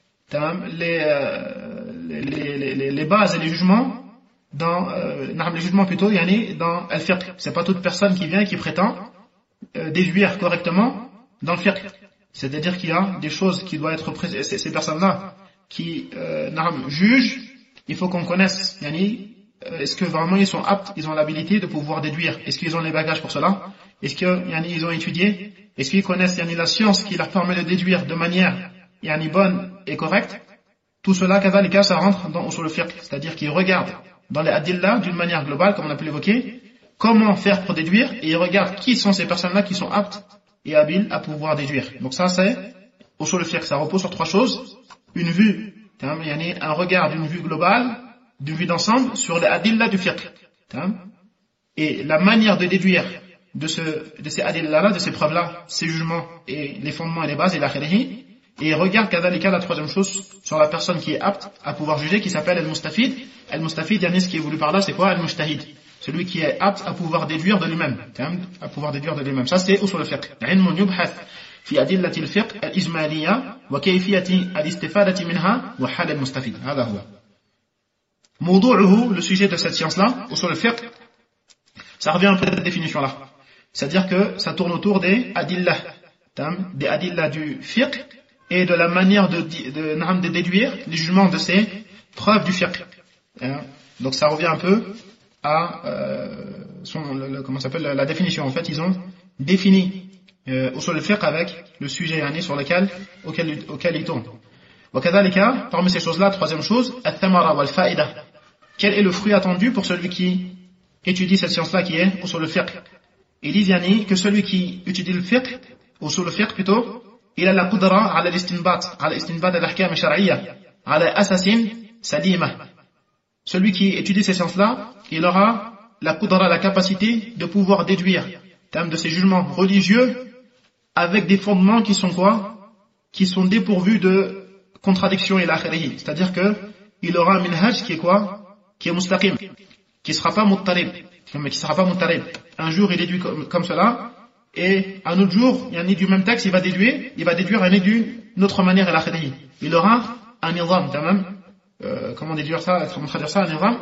S9: les bases et les jugements dans les jugements plutôt dans al-fiqh. C'est pas toute personne qui vient et qui prétend déduire correctement dans le fiqh. C'est-à-dire qu'il y a des choses qui doivent être ces personnes-là qui jugent, il faut qu'on connaisse est-ce que vraiment ils sont aptes, ils ont l'habilité de pouvoir déduire, est-ce qu'ils ont les bagages pour cela, est-ce qu'ils ont étudié, est-ce qu'ils connaissent la science qui leur permet de déduire de manière bonne et correcte. Tout cela, kadhalika, ça rentre dans usul al-fiqh, c'est-à-dire qu'ils regardent dans les adillah d'une manière globale, comme on a pu l'évoquer, comment faire pour déduire, et ils regardent qui sont ces personnes-là qui sont aptes et habiles à pouvoir déduire. Donc ça, c'est usul al-fiqh, ça repose sur 3 choses: une vue, un regard d'une vue globale, d'une vue d'ensemble sur les adillah du fiqh, et la manière de déduire de ces adillah-là, de ces preuves-là, ces jugements et les fondements et les bases et l'akhirihi. Et regarde kadhalika la troisième chose sur la personne qui est apte à pouvoir juger, qui s'appelle al-mustafid. Al-mustafid, ce qui est voulu par là, c'est quoi? Al-mujtahid, celui qui est apte à pouvoir déduire de lui-même, Ça c'est usul al-fiqh. Ilmun yubhath fi adillati al-fiqh al-ijmaliyya wa kayfiyati al-istifadati minha wa hal al-mustafid. Hada huwa. Mawdu'uhu, le sujet de cette science-là, usul al-fiqh, ça revient un peu à cette définition-là. C'est-à-dire que ça tourne autour des adillah, du fiqh, et de la manière de déduire les jugements de ces preuves du fiqh. Donc ça revient un peu à la définition. En fait, ils ont défini usul al-fiqh avec le sujet auquel il tourne. وكذلك, parmi ces choses-là, troisième chose, al-thamara wal-fa'ida. Quel est le fruit attendu pour celui qui étudie cette science-là qui est usul al-fiqh? Ils disent que celui qui étudie le fiqh, usul al-fiqh plutôt, il a la qudra ala al-istinbat al-ahkam al-shar'iyya, ala asasin salima. Celui qui étudie ces sciences-là, il aura la qudra, la capacité de pouvoir déduire de ces jugements religieux avec des fondements qui sont quoi? Qui sont dépourvus de contradiction et l'akhirihi. C'est-à-dire que il aura un minhaj qui est quoi? Qui est mustaqim, qui sera pas muttarib, Un jour il déduit comme cela, et un autre jour, il y a du même texte, il va déduire d'une autre manière et l'akhirihi. Il aura un nizam, comment déduire ça, comment traduire ça, un nizam,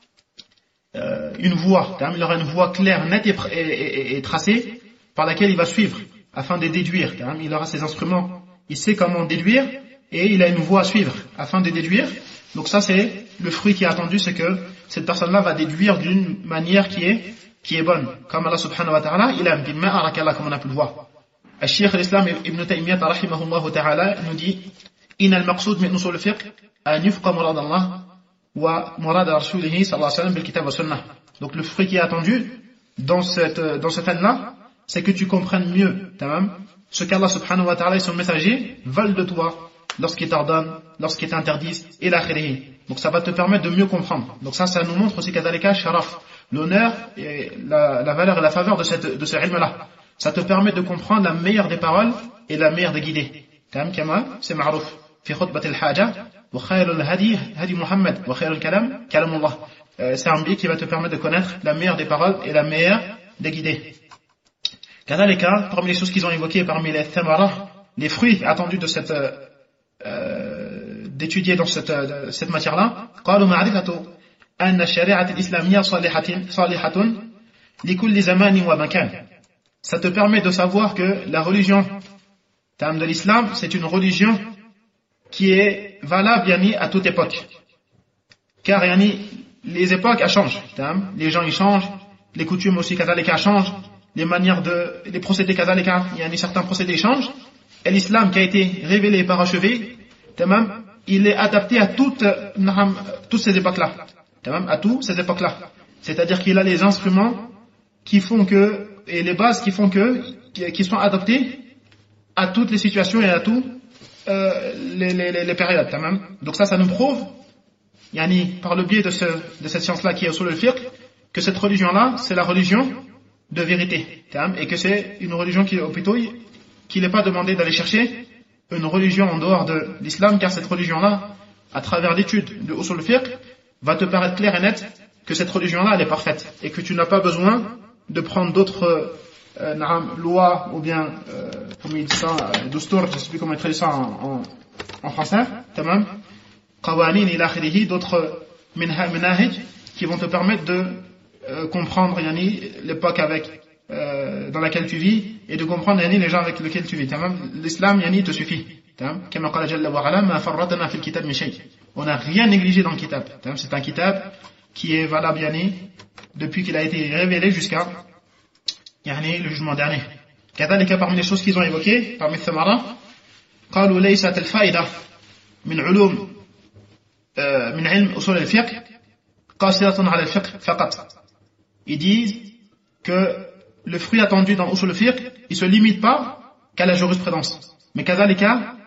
S9: une voie, il aura une voie claire, nette et tracée par laquelle il va suivre afin de déduire. Il aura ses instruments, il sait comment déduire et il a une voie à suivre afin de déduire. Donc ça c'est le fruit qui est attendu, c'est que cette personne-là va déduire d'une manière qui est bonne. Comme Allah subhanahu wa ta'ala, il aime bimma arakallah, comme on a pu le voir. Al-Shaykh al-Islam Ibn Taymiyyah rahimahullah ta'ala nous dit Inna al-maqsoud min usul al-fiqh an yufqa murad Allah wa murad rasulihi sallallahu alayhi wa sallam bil kitab wa sunnah. Donc le fruit qui est attendu dans cette année-là, c'est que tu comprennes mieux ce qu'Allah subhanahu wa ta'ala et son messager veulent de toi lorsqu'ils t'ordonnent, lorsqu'ils t'interdisent et l'akhirihi. Donc ça va te permettre de mieux comprendre. Donc ça nous montre aussi kadhalika sharaf, l'honneur et la valeur et la faveur de ce ilm-là. Ça te permet de comprendre la meilleure des paroles et la meilleure des guidées. C'est ma'rouf. في خطبة الحاجة وخير الهدي هدي محمد وخير الكلام كلام الله. C'est un billet qui va te permettre de connaître la meilleure des paroles et la meilleure des guidées. Kadhalika, parmi les choses qu'ils ont évoquées, parmi les thamara, les fruits attendus de d'étudier dans cette matière-là, قالوا معرفة أن الشريعة الإسلامية صالحة لكل زمان ومكان. Ça te permet de savoir que la religion de l'islam, c'est une religion qui est valable à toute époque. Car les époques elles changent. Les gens ils changent, les coutumes aussi kadhalika changent, les manières les procédés kadhalika, certains procédés changent. Et l'islam qui a été révélé et parachevé, il est adapté à toutes ces époques-là. À toutes ces époques-là. C'est-à-dire qu'il a les instruments qui font que, et les bases qui font que, qui sont adaptés à toutes les situations et à tous les périodes. Donc ça nous prouve, par le biais de cette science-là qui est usul al-fiqh, que cette religion-là, c'est la religion de vérité. Et que c'est une religion qu'il n'est pas demandé d'aller chercher une religion en dehors de l'islam, car cette religion-là, à travers l'étude de usul al-fiqh, va te paraître clair et net que cette religion-là, elle est parfaite. Et que tu n'as pas besoin de prendre d'autres lois, ou bien, comme il dit ça, dustur, je ne sais plus comment il traduit ça en français, qawanin ila akhirihi, d'autres manahij qui vont te permettre de comprendre l'époque dans laquelle tu vis et de comprendre les gens avec lesquels tu vis. L'islam te suffit. Kama qala jalla wa ala ma farratna fil kitab min shay. On n'a rien négligé dans le kitab. C'est un kitab qui est valable depuis qu'il a été révélé jusqu'à le jugement dernier. كذلك parmi les choses qu'ils ont évoquées, parmi les thamara, قالوا ليست الفائدة من علوم من علم أصول الفقه قاصرة على الفقه فقط. Ils disent que le fruit attendu dans usul al-fiqh, il se limite pas qu'à la jurisprudence, mais كذلك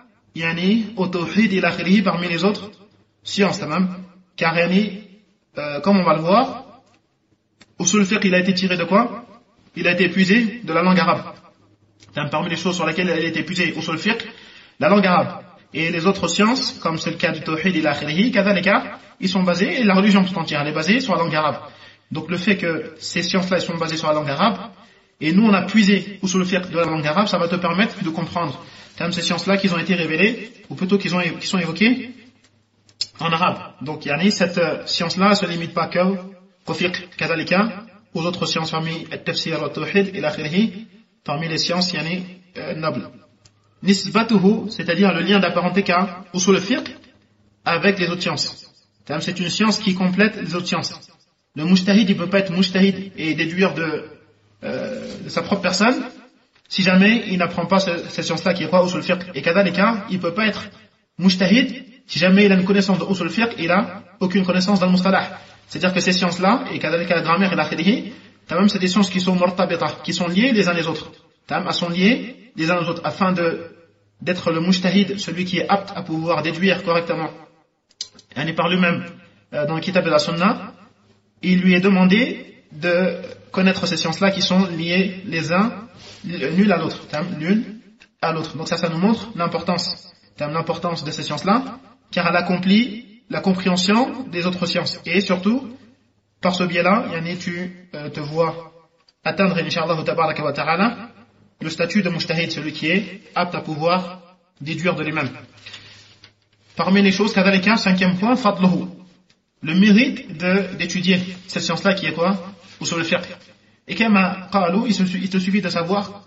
S9: au tawhid ila akhirihi, parmi les autres sciences car comme on va le voir, usul al-fiqh il a été tiré de quoi? Il a été épuisé de la langue arabe. Parmi les choses sur lesquelles il a été épuisé usul al-fiqh, la langue arabe. Et les autres sciences, comme c'est le cas du tawhid ila akhirihi, kadhalika, ils sont basés, et la religion tout entière, elle est basée sur la langue arabe. Donc le fait que ces sciences-là, elles sont basées sur la langue arabe, et nous on a puisé usul al-fiqh de la langue arabe, ça va te permettre de comprendre ces sciences-là qui ont été révélées, ou plutôt qui sont évoquées en arabe. Donc cette science-là, elle se limite pas qu'au fiqh, kadhalika, aux autres sciences parmi al-tafsir, al-tawhid, ila akhirihi, parmi les sciences nobles. Nisbatuhu, c'est-à-dire le lien d'apparenté qu'a usul al-fiqh avec les autres sciences. C'est une science qui complète les autres sciences. Le mujtahid, il peut pas être mujtahid et déduire de sa propre personne si jamais il n'apprend pas cette science-là qui est quoi, usul fiqh. Et kadhalika, il peut pas être mujtahid si jamais il a une connaissance de usul fiqh et il a aucune connaissance dans le mustalah. C'est-à-dire que ces sciences-là, et kadhalika la grammaire et la khidhi, même c'est des sciences qui sont murtabita, qui sont liées les uns les autres. Elles sont liées les uns les autres afin d'être le mujtahid, celui qui est apte à pouvoir déduire correctement. Et par lui-même, dans le kitab de la sunna, il lui est demandé de connaître ces sciences-là qui sont liées les uns l'une à l'autre, l'une à l'autre. Donc ça nous montre l'importance de ces sciences-là, car elle accomplit la compréhension des autres sciences. Et surtout, par ce biais-là, tu te vois atteindre, incha'Allah tabaraka wa ta'ala, le statut de mujtahid, celui qui est apte à pouvoir déduire de lui-même. Parmi les choses, kadhalika, 5e point, fadluhu, le mérite d'étudier cette science-là qui est quoi? Usul al-fiqh. Et comme il te suffit de savoir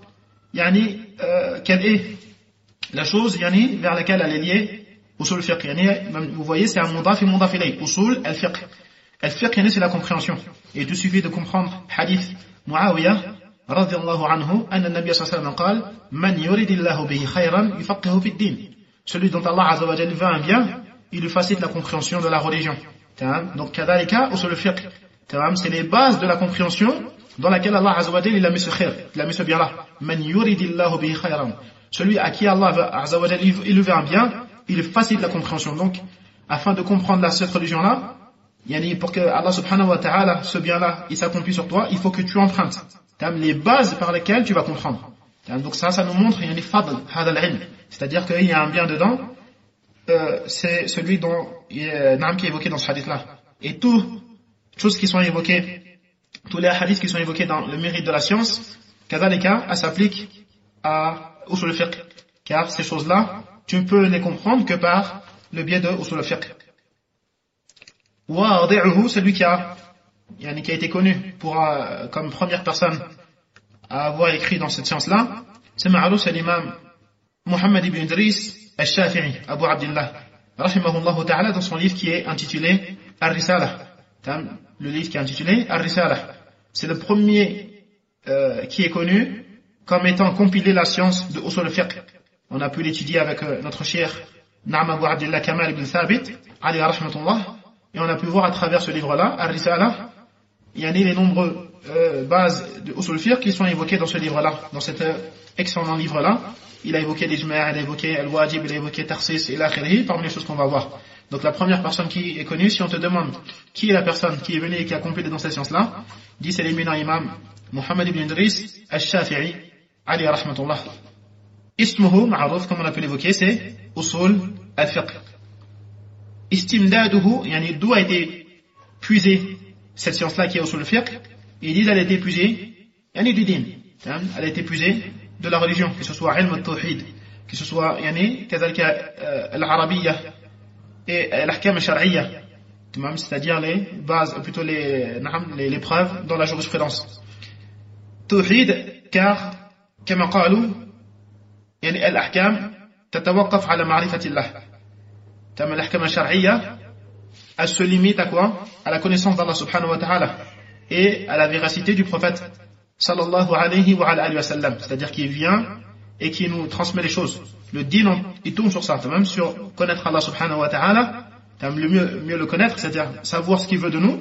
S9: quelle est la chose vers laquelle elle est liée, usul al-fiqh. Vous voyez, c'est un mudaf et mudaf ilayh, usul al-fiqh. Al-fiqh, c'est la compréhension. Et il te suffit de comprendre hadith Muawiyah radiyallahu anhu, anna Nabiya sallallahu alayhi wa sallam qala, man yuridillahu bihi khayran yufaqihu fi ad-din. Celui dont Allah azza wa jalla veut un bien, il lui facilite la compréhension de la religion. Donc kadhalika usul al-fiqh, c'est les bases de la compréhension dans laquelle Allah azza wa jalla il a mis ce khair, il a mis ce bien-là. Man yuridillahu bihi khayran. Celui à qui Allah azza wa jalla il lui veut un bien, il facilite la compréhension. Donc afin de comprendre cette religion-là, pour que Allah subhanahu wa ta'ala, ce bien-là, il s'accomplit sur toi, il faut que tu empruntes les bases par lesquelles tu vas comprendre. Donc ça nous montre fadl, hada al-ilm. C'est-à-dire qu'il y a un bien dedans, c'est celui qui est évoqué dans ce hadith-là. Et toutes choses qui sont évoquées, tous les hadiths qui sont évoqués dans le mérite de la science, kadhalika, elles s'appliquent à usul al-fiqh. Car ces choses-là, tu ne peux les comprendre que par le biais de usul al-fiqh. Wadi'uhu, celui qui a été connu comme première personne à avoir écrit dans cette science-là, c'est ma'ruf, c'est l'imam Muhammad ibn Idris al-Shafi'i, Abu Abdillah, rahimahullah ta'ala, dans son livre qui est intitulé Ar-Risala. Le livre qui est intitulé Ar-Risala. C'est le premier qui est connu comme étant compilé la science de usul al-fiqh. On a pu l'étudier avec notre cheikh Na'am Abu Abdillah Kamal ibn Thabit, alayhi rahmatullah. Et on a pu voir à travers ce livre-là, Ar-Risala, il y a les nombreuses bases de usul al-fiqh qui sont évoquées dans ce livre-là, dans cet excellent livre-là. Il a évoqué l'ijma', il a évoqué al-wajib, il a évoqué tarsis et l'akhiri, parmi les choses qu'on va voir. Donc la première personne qui est connue, si on te demande qui est la personne qui est venue et qui a compilé dans cette science-là, dit c'est l'éminent imam Muhammad ibn Idris al-Shafi'i, alayhi rahmatullah. Ismuhu, ma'aruf, comme on a pu l'évoquer, c'est usul al-fiqh. Istimdaduhu, d'où a été puisée cette science-là qui est usul al-fiqh, ils disent elle a été puisée du din, elle a été puisée de la religion, que ce soit ilm al-tawhid, que ce soit al-arabiyya et l'ahkam al-shar'iyya, c'est-à-dire les bases, plutôt les preuves dans la jurisprudence. Tawhid, car كما قالوا الأحكام تتوقف على معرفة الله. الأحكام الشرعية elle se limite à quoi? À la connaissance d'Allah subhanahu wa ta'ala et à la véracité du prophète sallallahu alayhi wa sallam, c'est-à-dire qu'il vient et qui nous transmet les choses. Le din, il tourne sur ça, même sur connaître Allah subhanahu wa ta'ala, mieux le connaître, c'est-à-dire savoir ce qu'il veut de nous,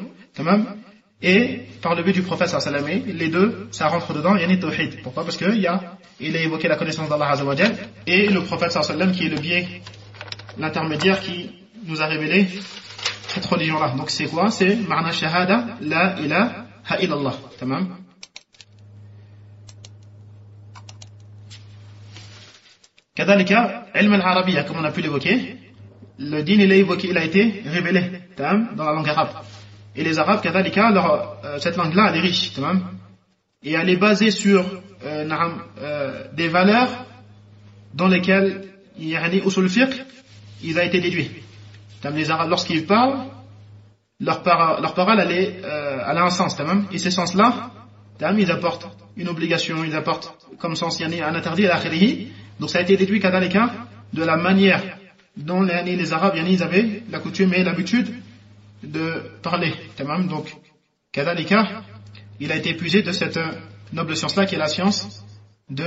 S9: et par le biais du prophète sallallahu alayhi wa sallam, les deux, ça rentre dedans, il y a tawhid. Pourquoi? Parce que il a évoqué la connaissance d'Allah azza wa jalla et le prophète sallallahu alayhi wa sallam qui est le biais, l'intermédiaire qui nous a révélé cette religion-là. Donc c'est quoi? C'est ma'na shahada la ilaha illallah. Tamam. Kadhalika, ilm al-arabiyya, comme on a pu l'évoquer, le din il a été révélé dans la langue arabe. Et les arabes, kadhalika, cette langue-là, elle est riche, et elle est basée sur des valeurs dans lesquelles usul fiqh, il a été déduit. Les arabes, lorsqu'ils parlent, leur parole elle a un sens, et ces sens-là, ils apportent une obligation, ils apportent comme sens un interdit à l'akhirihi. Donc ça a été déduit kadhalika de la manière dont les arabes ils avaient la coutume et l'habitude de parler. Donc kadhalika, il a été épuisé de cette noble science-là qui est la science de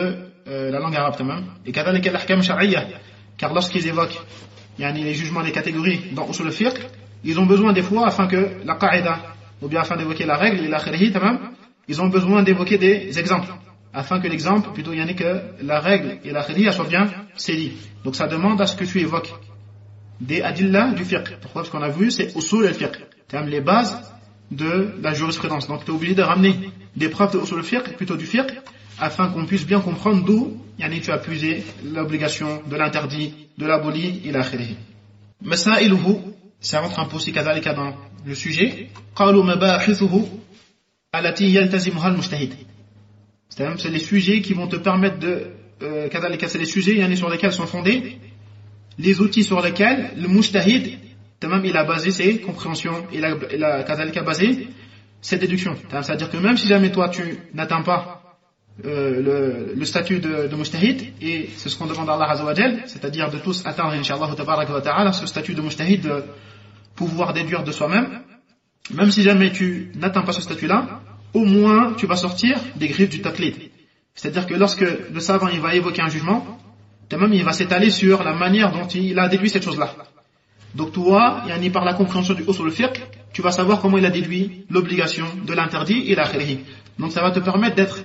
S9: la langue arabe tamam. Et كذلك الأحكام الشرعية, car lorsqu'ils évoquent les jugements des catégories dans usul al-fiqh, ils ont besoin des fois, afin que la qa'ida, ou bien afin d'évoquer la règle, ila akhirih, tamam, ils ont besoin d'évoquer des exemples, afin que l'exemple, plutôt que la règle et la akhirih soit bien saisie. Donc ça demande à ce que tu évoques des adillah du fiqh. Pourquoi? Parce qu'on a vu, c'est usul al-fiqh, les bases de la jurisprudence. Donc tu es obligé de ramener des preuves de usul al-fiqh, plutôt du fiqh, afin qu'on puisse bien comprendre d'où tu as puisé l'obligation, de l'interdit, de l'aboli, ila akhirih. Masailuhu, ça rentre un peu aussi كذلك dans le sujet. قالوا مباحثه التي يلتزمها المجتهد. C'est les sujets qui vont te permettre de كذلك, c'est les sujets sur lesquels sont fondés les outils sur lesquels le mujtahid il a basé ses compréhensions, il a كذلك basé ses déductions. C'est-à-dire que même si jamais toi tu n'atteins pas le statut de mujtahid, et c'est ce qu'on demande à Allah Azza wa Jal, c'est-à-dire de tous atteindre inshallah tabaraka wa ta'ala ce statut de mujtahid, de pouvoir déduire de soi-même. Même si jamais tu n'atteins pas ce statut-là, au moins tu vas sortir des griffes du taqlid. C'est-à-dire que lorsque le savant il va évoquer un jugement, il va s'étaler sur la manière dont il a déduit cette chose-là. Donc toi, par la compréhension du usul al-fiqh, tu vas savoir comment il a déduit l'obligation de l'interdit et l'akhirih. Donc ça va te permettre d'être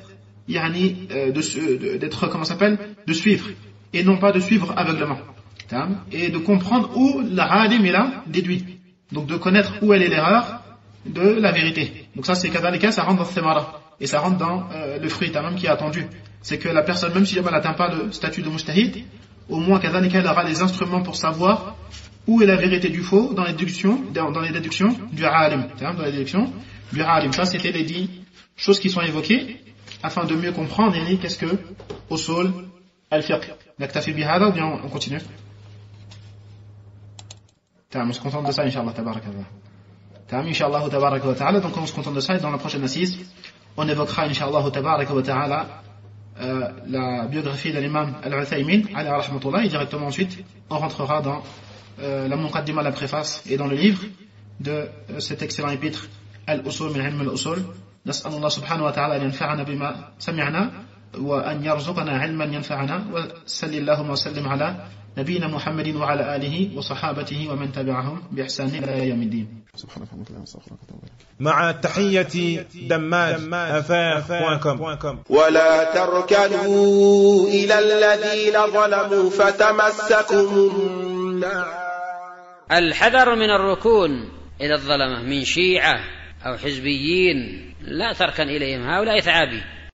S9: de suivre, et non pas de suivre aveuglement, et de comprendre où l'alim il a déduit, donc de connaître où elle est l'erreur de la vérité. Donc ça c'est kadhalika, ça rentre dans thimara, et ça rentre dans le fruit qui est attendu. C'est que la personne, même si elle n'atteint pas le statut de mujtahid, au moins kadhalika elle aura les instruments pour savoir où est la vérité du faux dans les déductions du alim. Dans les déductions du alim. Ça c'était les 10 choses qui sont évoquées afin de mieux comprendre qu'est-ce que usul al-fiqh. Naktafi bihada ou bien on continue? On se contente de ça inshallah tabaraka wa inshallah tabaraka wa ta'ala. Donc on se contente de ça, et dans la prochaine assise on évoquera inshallah tabaraka wa ta'ala la biographie de l'imam al-Uthaymin alayhi rahmatullah, et directement ensuite on rentrera dans la muqaddima, la préface, et dans le livre de cet excellent épître al-usul min ilm al-usul. نسأل الله سبحانه وتعالى أن ينفعنا بما سمعنا وأن يرزقنا علما ينفعنا، وصلى اللهم وسلم على نبينا محمد وعلى آله وصحابته ومن تبعهم بإحسان إلى يوم الدين.
S8: مع تحية دماج@affaires.com.
S10: ولا تركنوا إلى الذين ظلموا فتمسكم النار.
S2: الحذر من الركون إلى الظلمة من شيعة أو حزبيين، لا تركن إليهم، هؤلاء ثعابي.